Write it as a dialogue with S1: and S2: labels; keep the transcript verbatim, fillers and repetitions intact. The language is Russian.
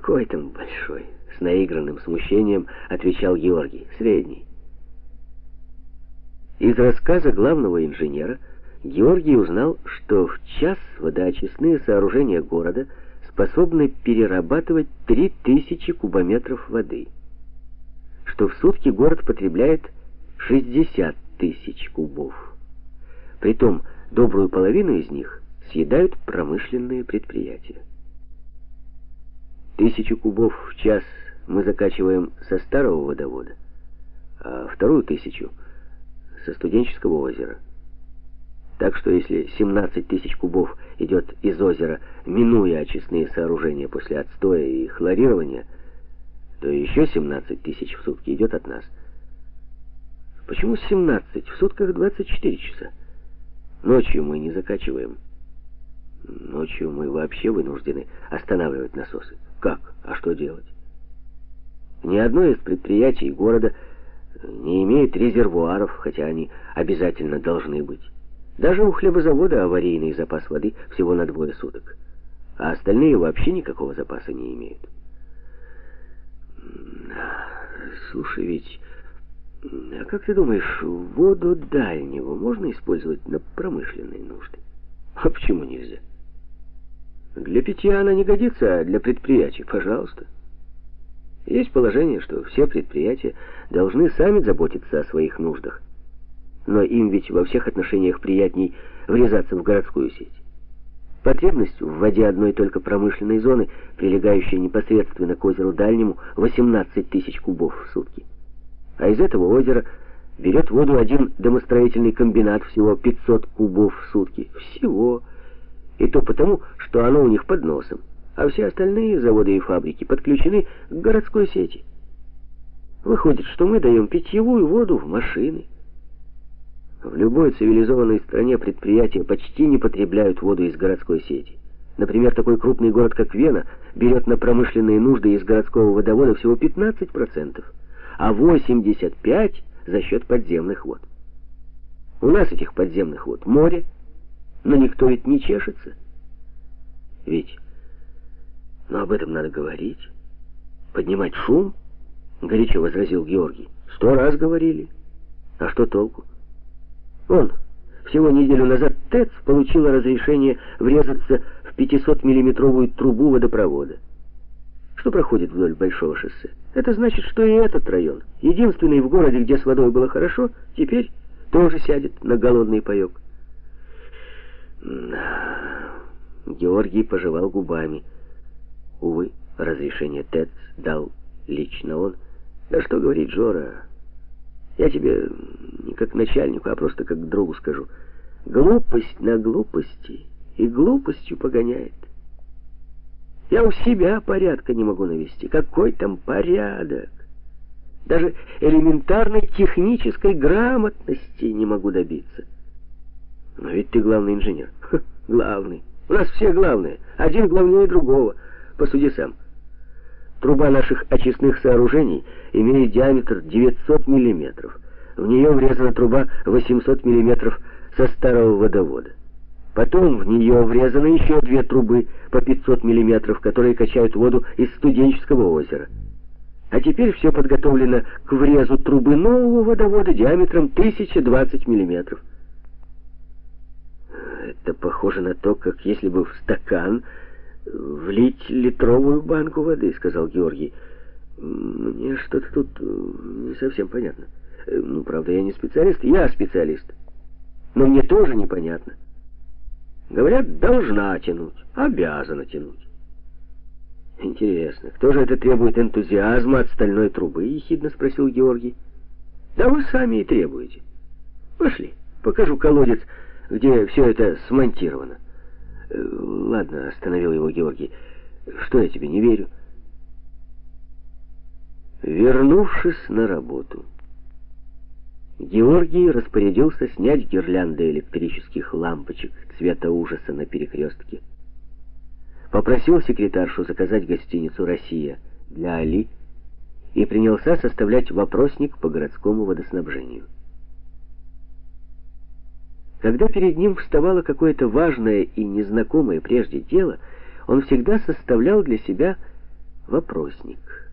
S1: Какой там большой? С наигранным смущением отвечал Георгий. Средний. Из рассказа главного инженера Георгий узнал, что в час водоочистные сооружения города способны перерабатывать три тысячи кубометров воды, что в сутки город потребляет шестьдесят тысяч кубов. Притом добрую половину из них съедают промышленные предприятия. Тысячу кубов в час мы закачиваем со старого водовода, а вторую тысячу со студенческого озера. Так что если семнадцать тысяч кубов идет из озера, минуя очистные сооружения после отстоя и хлорирования, то еще семнадцать тысяч в сутки идет от нас. Почему семнадцать? В сутках двадцать четыре часа. Ночью мы не закачиваем. Ночью мы вообще вынуждены останавливать насосы. Как? А что делать? Ни одно из предприятий города не имеет резервуаров, хотя они обязательно должны быть. Даже у хлебозавода аварийный запас воды всего на двое суток, а остальные вообще никакого запаса не имеют. Слушай, ведь, а как ты думаешь, воду дальнего можно использовать на промышленные нужды? А почему нельзя? Для питья она не годится, а для предприятий, пожалуйста. Есть положение, что все предприятия должны сами заботиться о своих нуждах. Но им ведь во всех отношениях приятней врезаться в городскую сеть. Потребность в воде одной только промышленной зоны, прилегающей непосредственно к озеру Дальнему, восемнадцать тысяч кубов в сутки. А из этого озера берет воду один домостроительный комбинат всего пятьсот кубов в сутки. Всего. И то потому, что оно у них под носом. А все остальные заводы и фабрики подключены к городской сети. Выходит, что мы даем питьевую воду в машины. В любой цивилизованной стране предприятия почти не потребляют воду из городской сети. Например, такой крупный город, как Вена, берет на промышленные нужды из городского водовода всего пятнадцать процентов, а восемьдесят пять процентов за счет подземных вод. У нас этих подземных вод море, но никто ведь не чешется. Ведь, ну об этом надо говорить, поднимать шум, горячо возразил Георгий. Сто раз говорили. А что толку? Он всего неделю назад ТЭЦ получила разрешение врезаться в пятисотмиллиметровую трубу водопровода, что проходит вдоль большого шоссе. Это значит, что и этот район, единственный в городе, где с водой было хорошо, теперь тоже сядет на голодный паёк. Георгий пожевал губами. Увы, разрешение ТЭЦ дал лично он. Да что говорить, Жора, я тебе не как начальнику, а просто как другу скажу. Глупость на глупости и глупостью погоняет. Я у себя порядка не могу навести. Какой там порядок? Даже элементарной технической грамотности не могу добиться. Но ведь ты главный инженер. Ха, главный. У нас все главные. Один главнее другого. Посуди сам. Труба наших очистных сооружений имеет диаметр девятьсот миллиметров. В нее врезана труба восемьсот миллиметров со старого водовода. Потом в нее врезаны еще две трубы по пятьсот миллиметров, которые качают воду из студенческого озера. А теперь все подготовлено к врезу трубы нового водовода диаметром тысяча двадцать миллиметров. Это похоже на то, как если бы в стакан влить литровую банку воды, сказал Георгий. Мне что-то тут не совсем понятно. Ну, правда, я не специалист, я специалист. Но мне тоже непонятно. Говорят, должна тянуть, обязана тянуть. Интересно, кто же это требует энтузиазма от стальной трубы? Ехидно спросил Георгий. Да вы сами и требуете. Пошли, покажу колодец, где все это смонтировано. Ладно, остановил его Георгий. Что я тебе не верю? Вернувшись на работу, Георгий распорядился снять гирлянды электрических лампочек цвета ужаса на перекрестке. Попросил секретаршу заказать гостиницу «Россия» для Али и принялся составлять вопросник по городскому водоснабжению. Когда перед ним вставало какое-то важное и незнакомое прежде дело, он всегда составлял для себя вопросник.